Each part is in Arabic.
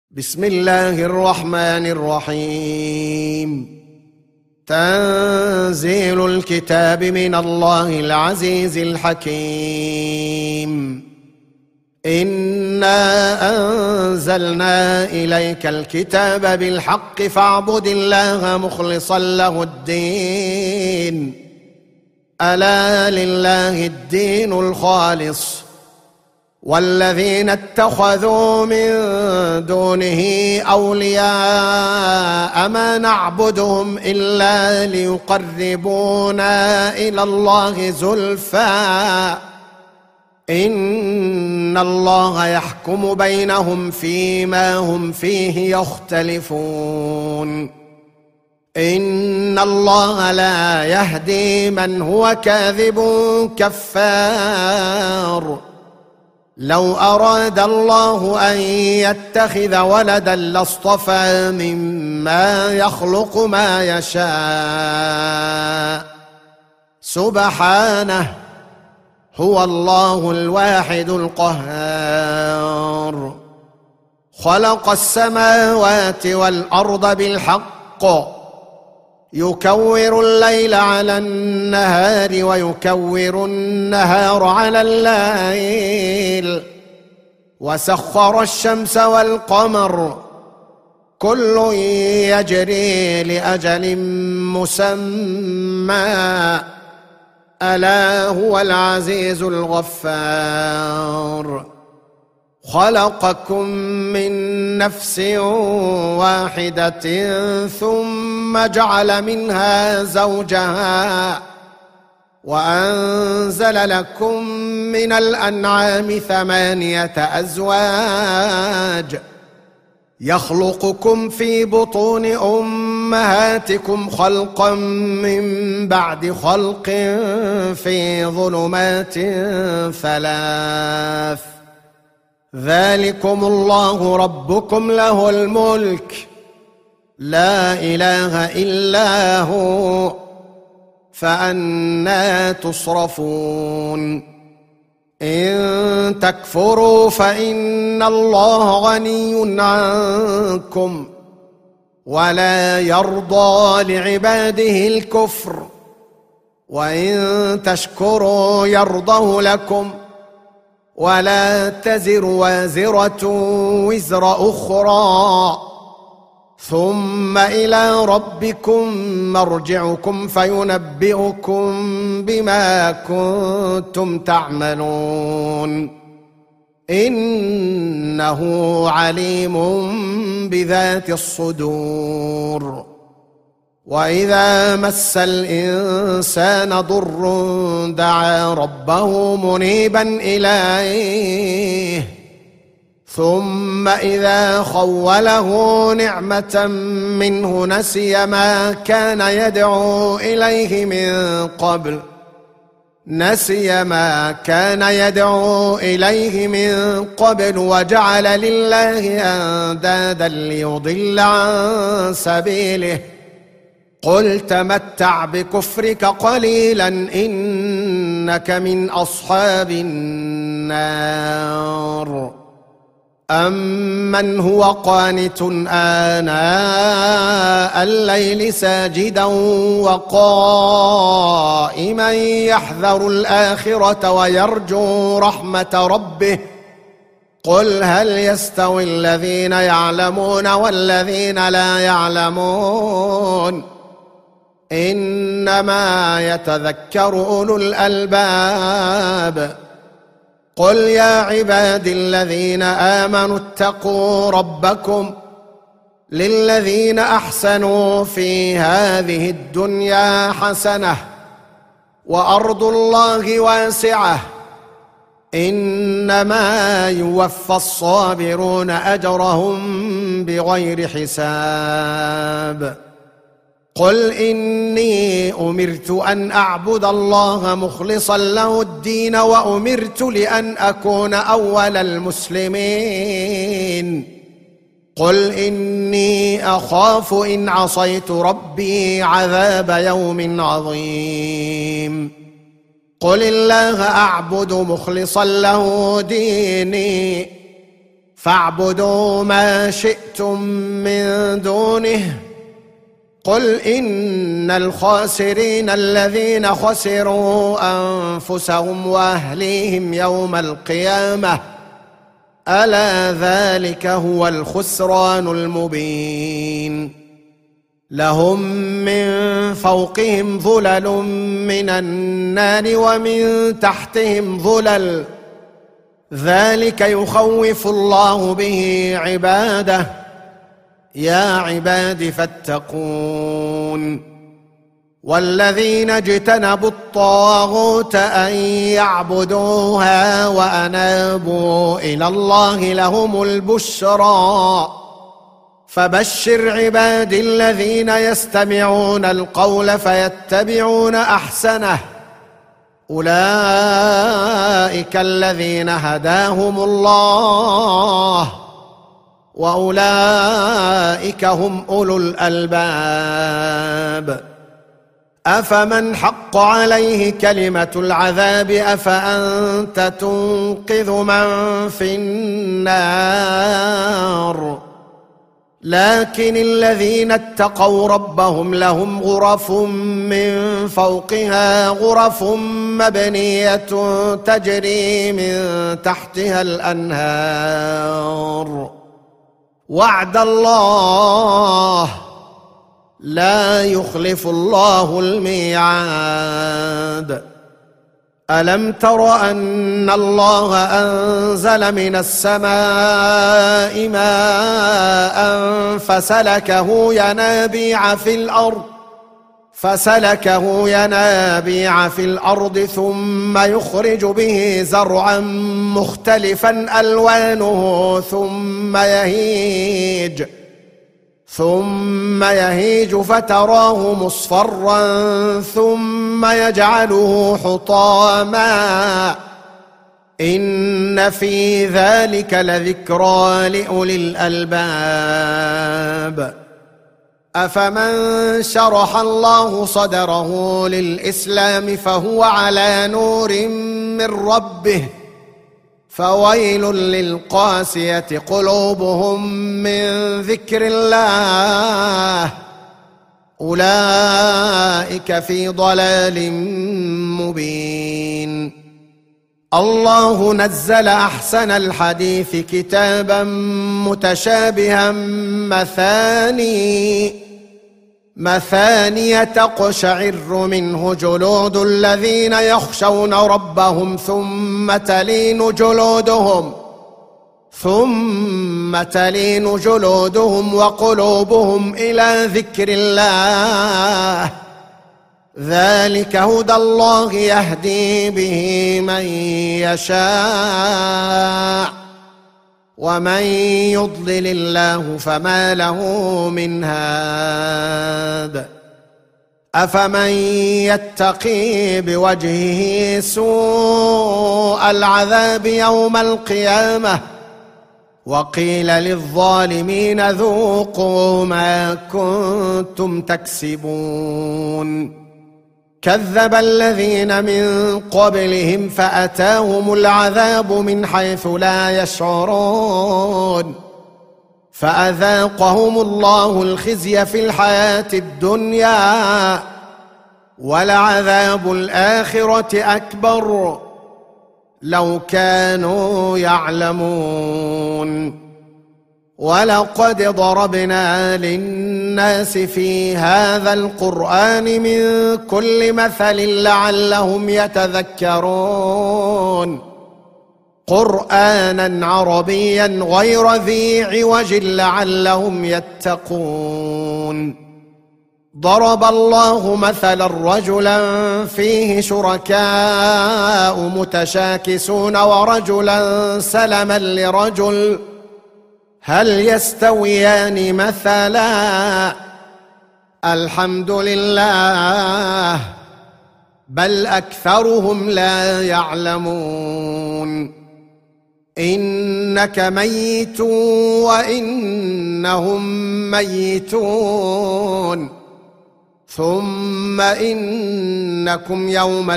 بسم الله الرحمن الرحيم. تنزيل الكتاب من الله العزيز الحكيم. إنا أنزلنا إليك الكتاب بالحق فاعبد الله مخلصا له الدين. ألا لله الدين الخالص والذين اتخذوا من دونه أولياء ما نعبدهم إلا ليقربونا إلى الله زلفى إن الله يحكم بينهم فيما هم فيه يختلفون. إن الله لا يهدي من هو كاذب كفار. لو أراد الله أن يتخذ ولدا لاصطفى مما يخلق ما يشاء سبحانه هو الله الواحد القهار. خلق السماوات والأرض بالحق يكور الليل على النهار ويكور النهار على الليل وسخر الشمس والقمر كل يجري لأجل مسمى ألا هو العزيز الغفار. خلقكم من نفس واحدة ثم جعل منها زوجها وأنزل لكم من الأنعام 8 أزواج يخلقكم في بطون أمهاتكم خلقا من بعد خلق في ظلمات 3 ذلكم الله ربكم له الملك لا إله إلا هو فأنى تصرفون. إن تكفروا فإن الله غني عنكم ولا يرضى لعباده الكفر وإن تشكروا يرضه لكم ولا تزر وازرة وزر أخرى ثم إلى ربكم مرجعكم فينبئكم بما كنتم تعملون إنه عليم بذات الصدور. وإذا مس الإنسان ضر دعا ربه منيبا إليه ثم إذا خوله نعمة منه نسي ما كان يدعو إليه من قبل وجعل لله أندادا ليضل عن سبيله قل تمتع بكفرك قليلا إنك من أصحاب النار. أمن هو قانت آناء الليل ساجدا وقائما يحذر الآخرة ويرجو رحمة ربه قل هل يستوي الذين يعلمون والذين لا يعلمون إنما يتذكر أولو الألباب. قل يا عبادي الذين آمنوا اتقوا ربكم للذين أحسنوا في هذه الدنيا حسنة وأرض الله واسعة إنما يوفى الصابرون أجرهم بغير حساب. قل إني أمرت أن أعبد الله مخلصا له الدين وأمرت لأن أكون أول المسلمين. قل إني أخاف إن عصيت ربي عذاب يوم عظيم. قل الله أعبد مخلصا له ديني فاعبدوا ما شئتم من دونه قل إن الخاسرين الذين خسروا أنفسهم وأهليهم يوم القيامة ألا ذلك هو الخسران المبين لهم من فوقهم ظلل من النار ومن تحتهم ظلل ذلك يخوف الله به عباده يا عباد فاتقون والذين اجتنبوا الطاغوت أن يعبدوها وأنابوا إلى الله لهم البشرى فبشر عبادي الذين يستمعون القول فيتبعون أحسنه أولئك الذين هداهم الله وأولئك هم أولو الألباب أفمن حق عليه كلمة العذاب أفأنت تنقذ من في النار لكن الذين اتقوا ربهم لهم غرف من فوقها غرف مبنية تجري من تحتها الأنهار وعد الله لا يخلف الله الميعاد ألم تر أن الله أنزل من السماء ماء فسلكه ينابيع في الأرض ثم يخرج به زرعا مختلفا ألوانه ثم يهيج فتراه مصفرا ثم يجعله حطاما إن في ذلك لذكرى لأولي الألباب أفمن شرح الله صدره للإسلام فهو على نور من ربه فويل للقاسية قلوبهم من ذكر الله أولئك في ضلال مبين الله نزل أحسن الحديث كتابا متشابها مثانية تقشعر منه جلود الذين يخشون ربهم ثم تلين جلودهم وقلوبهم إلى ذكر الله ذلك هدى الله يهدي به من يشاء ومن يضلل الله فما له من هاد أفمن يتقي بوجهه سوء العذاب يوم القيامة وقيل للظالمين ذوقوا ما كنتم تكسبون كذب الذين من قبلهم فأتاهم العذاب من حيث لا يشعرون فأذاقهم الله الخزي في الحياة الدنيا ولعذاب الآخرة أكبر لو كانوا يعلمون ولقد ضربنا للناس في هذا القرآن من كل مثل لعلهم يتذكرون قرآنا عربيا غير ذي عوج لعلهم يتقون ضرب الله مثلا رجلا فيه شركاء متشاكسون ورجلا سلما لرجل هل يستويان مثلا الحمد لله بل أكثرهم لا يعلمون إنك ميت وإنهم ميتون ثم إنكم يوم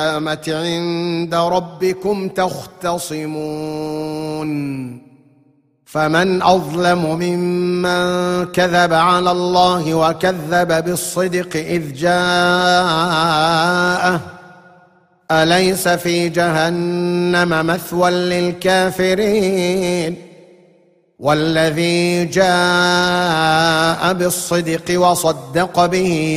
القيامة عند ربكم تختصمون فمن أظلم ممن كذب على الله وكذب بالصدق إذ جاءه أليس في جهنم مثوى للكافرين والذي جاء بالصدق وصدق به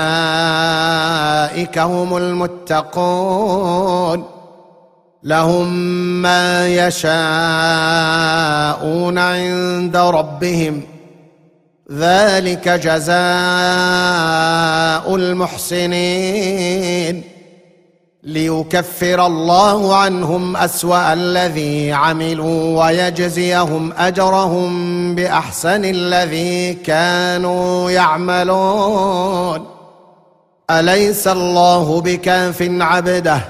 أولئك هم المتقون لهم ما يشاءون عند ربهم ذلك جزاء المحسنين ليكفر الله عنهم أسوأ الذي عملوا ويجزيهم أجرهم بأحسن الذي كانوا يعملون أليس الله بكاف عبده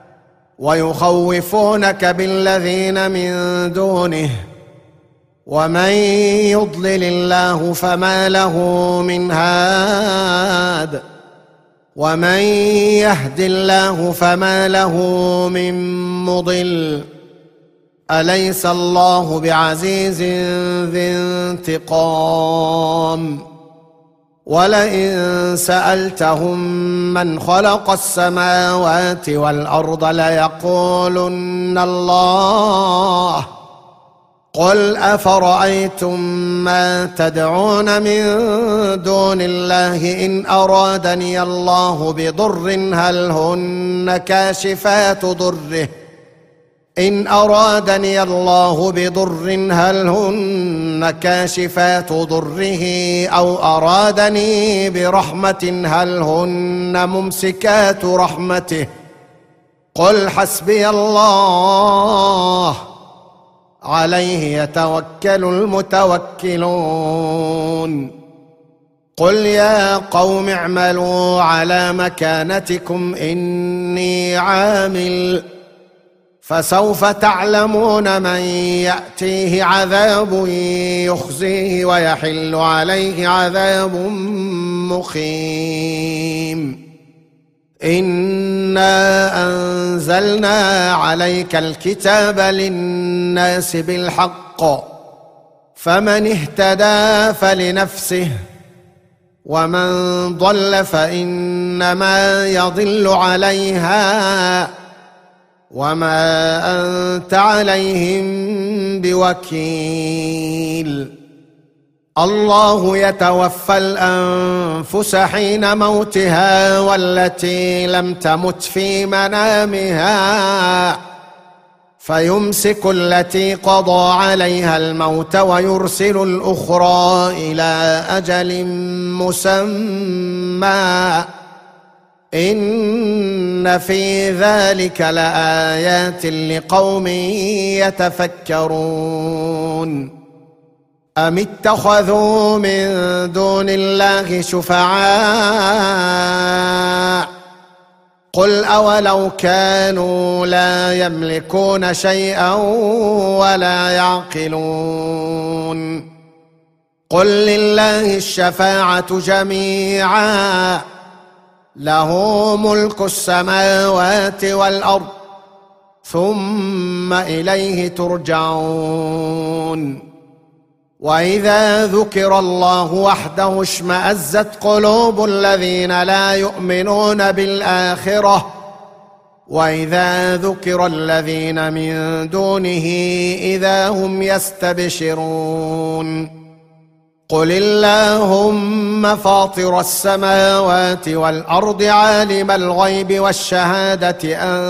ويخوفونك بالذين من دونه ومن يضلل الله فما له من هاد ومن يهد الله فما له من مضل أليس الله بعزيز ذي انتقام ولئن سألتهم من خلق السماوات والأرض ليقولن الله قل أفرأيتم ما تدعون من دون الله إن أرادني الله بضر هل هن كاشفات ضره إن أرادني الله بضر هل هن كاشفات ضره أو أرادني برحمة هل هن ممسكات رحمته قل حسبي الله عليه يتوكل المتوكلون قل يا قوم اعملوا على مكانتكم إني عامل فسوف تعلمون من يأتيه عذاب يخزيه ويحل عليه عذاب مقيم إنا أنزلنا عليك الكتاب للناس بالحق فمن اهتدى فلنفسه ومن ضل فإنما يضل عليها وما أنت عليهم بوكيل الله يتوفى الأنفس حين موتها والتي لم تمت في منامها فيمسك التي قضى عليها الموت ويرسل الأخرى إلى أجل مسمى إن في ذلك لآيات لقوم يتفكرون أم اتخذوا من دون الله شفعاء قل أولو كانوا لا يملكون شيئا ولا يعقلون قل لله الشفاعة جميعا له ملك السماوات والأرض ثم إليه ترجعون وإذا ذكر الله وحده اشمأزت قلوب الذين لا يؤمنون بالآخرة وإذا ذكر الذين من دونه إذا هم يستبشرون قل اللهم فاطر السماوات والأرض عالم الغيب والشهادة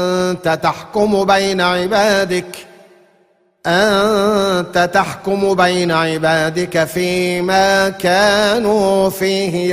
أنت تحكم بين عبادك فيما كانوا فيه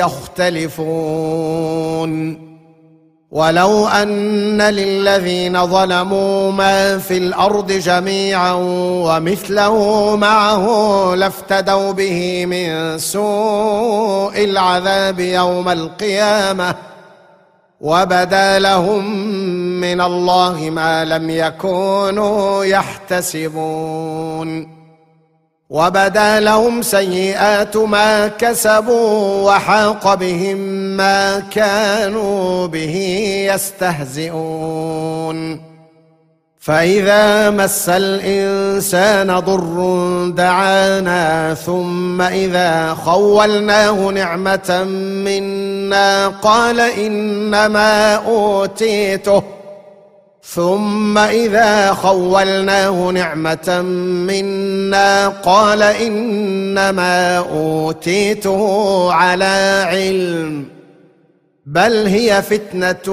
يختلفون ولو أن للذين ظلموا ما في الأرض جميعا ومثله معه لافتدوا به من سوء العذاب يوم القيامة وبدا لهم من الله ما لم يكونوا يحتسبون وبدا لهم سيئات ما كسبوا وحاق بهم ما كانوا به يستهزئون فإذا مس الإنسان ضر دعانا ثم إذا خولناه نعمة منا قال إنما أوتيته على علم بل هي فتنة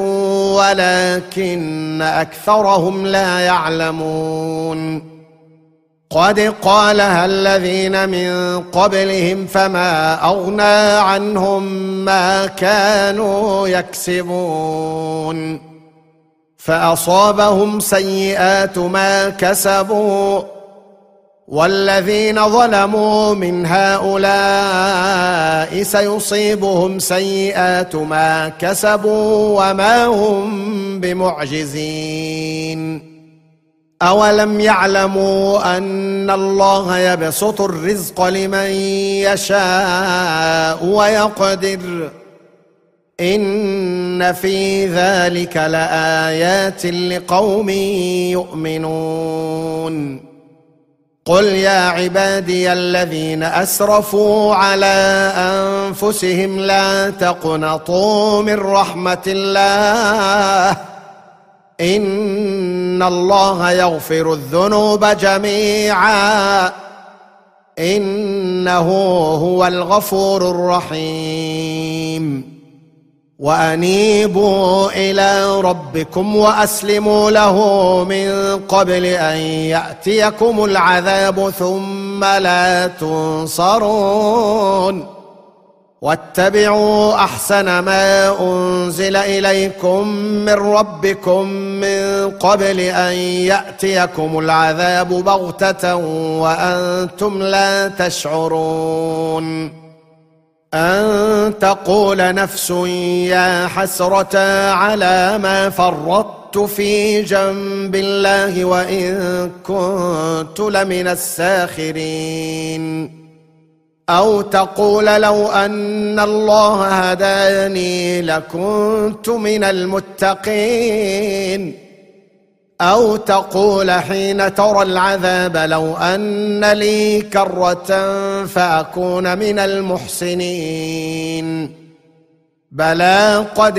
ولكن أكثرهم لا يعلمون قد قالها الذين من قبلهم فما أغنى عنهم ما كانوا يكسبون فأصابهم سيئات ما كسبوا والذين ظلموا من هؤلاء سيصيبهم سيئات ما كسبوا وما هم بمعجزين أولم يعلموا أن الله يبسط الرزق لمن يشاء ويقدر إن في ذلك لآيات لقوم يؤمنون قل يا عبادي الذين أسرفوا على أنفسهم لا تقنطوا من رحمة الله إن الله يغفر الذنوب جميعا إنه هو الغفور الرحيم وأنيبوا إلى ربكم وأسلموا له من قبل أن يأتيكم العذاب ثم لا تنصرون واتبعوا أحسن ما أنزل إليكم من ربكم من قبل أن يأتيكم العذاب بغتة وأنتم لا تشعرون أن تقول نفس يا حسرة على ما فرطت في جنب الله وإن كنت لمن الساخرين أو تقول لو أن الله هداني لكنت من المتقين أو تقول حين ترى العذاب لو أن لي كرة فأكون من المحسنين بلى قد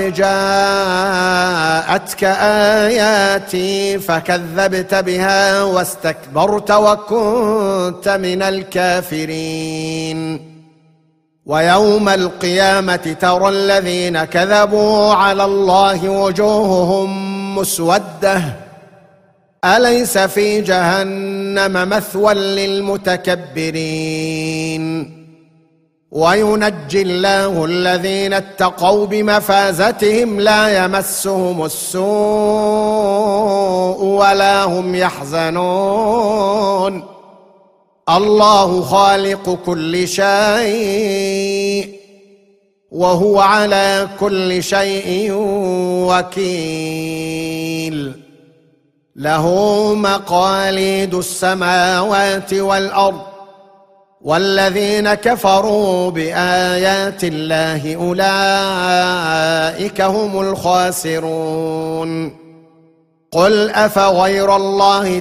جاءتك آياتي فكذبت بها واستكبرت وكنت من الكافرين ويوم القيامة ترى الذين كذبوا على الله وجوههم مسودة أليس في جهنم مثوى للمتكبرين وينجي الله الذين اتقوا بمفازتهم لا يمسهم السوء ولا هم يحزنون الله خالق كل شيء وهو على كل شيء وكيل له مقاليد السماوات والأرض والذين كفروا بآيات الله أولئك هم الخاسرون قل أفغير الله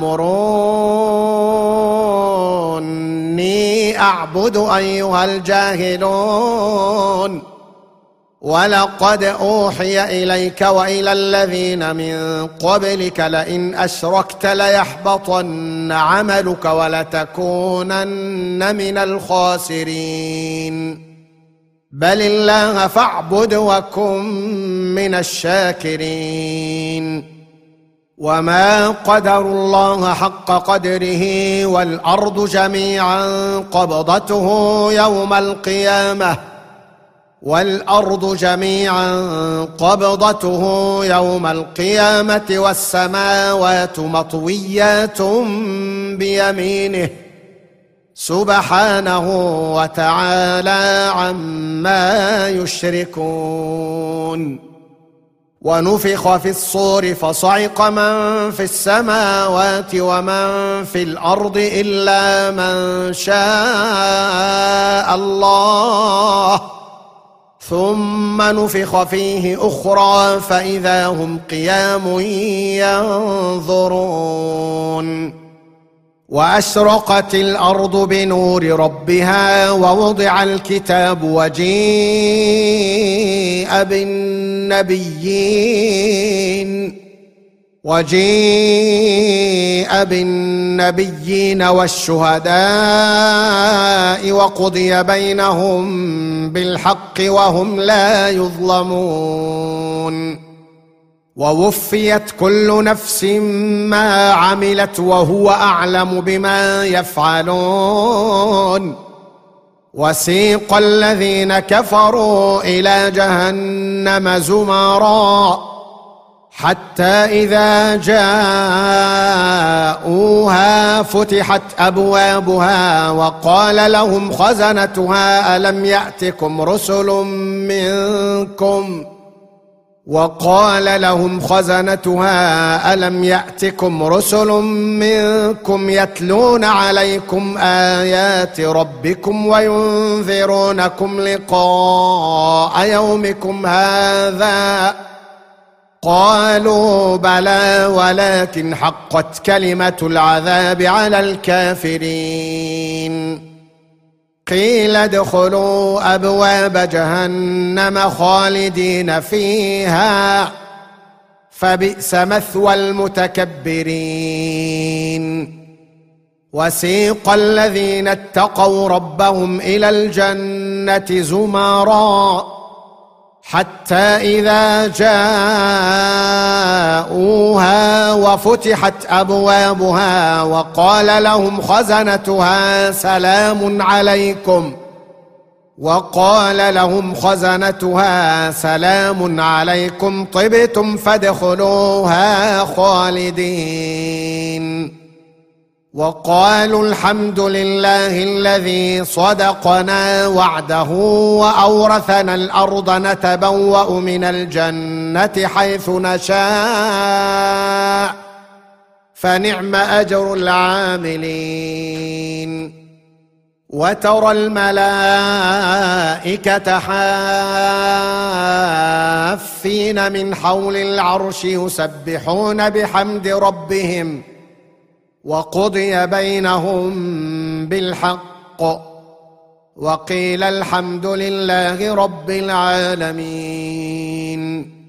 تأمروني أعبد أيها الجاهلون ولقد أوحي إليك وإلى الذين من قبلك لئن أشركت ليحبطن عملك ولتكونن من الخاسرين بل الله فاعبد وكن من الشاكرين وما قدروا الله حق قدره والأرض جميعا قبضته يوم القيامة والسماوات مطويات بيمينه سبحانه وتعالى عما يشركون ونفخ في الصور فصعق من في السماوات ومن في الأرض إلا من شاء الله ثم نفخ فيه أخرى فإذا هم قيام ينظرون وأشرقت الأرض بنور ربها ووضع الكتاب وجيء بالنبيين والشهداء وقضي بينهم بالحق وهم لا يظلمون ووفيت كل نفس ما عملت وهو أعلم بما يفعلون وسيق الذين كفروا إلى جهنم زمرًا حتى إذا جاءوها فتحت أبوابها وقال لهم خزنتها ألم يأتكم رسل منكم يتلون عليكم آيات ربكم وينذرونكم لقاء يومكم هذا قالوا بلى ولكن حقت كلمة العذاب على الكافرين قيل ادخلوا أبواب جهنم خالدين فيها فبئس مثوى المتكبرين وسيق الذين اتقوا ربهم إلى الجنة زمرًا حتى إذا جاءوها وفتحت أبوابها وقال لهم خزنتها سلام عليكم طبتم فادخلوها خالدين وقالوا الحمد لله الذي صدقنا وعده وأورثنا الأرض نتبوأ من الجنة حيث نشاء فنعم أجر العاملين وترى الملائكة حافين من حول العرش يسبحون بحمد ربهم وقضي بينهم بالحق وقيل الحمد لله رب العالمين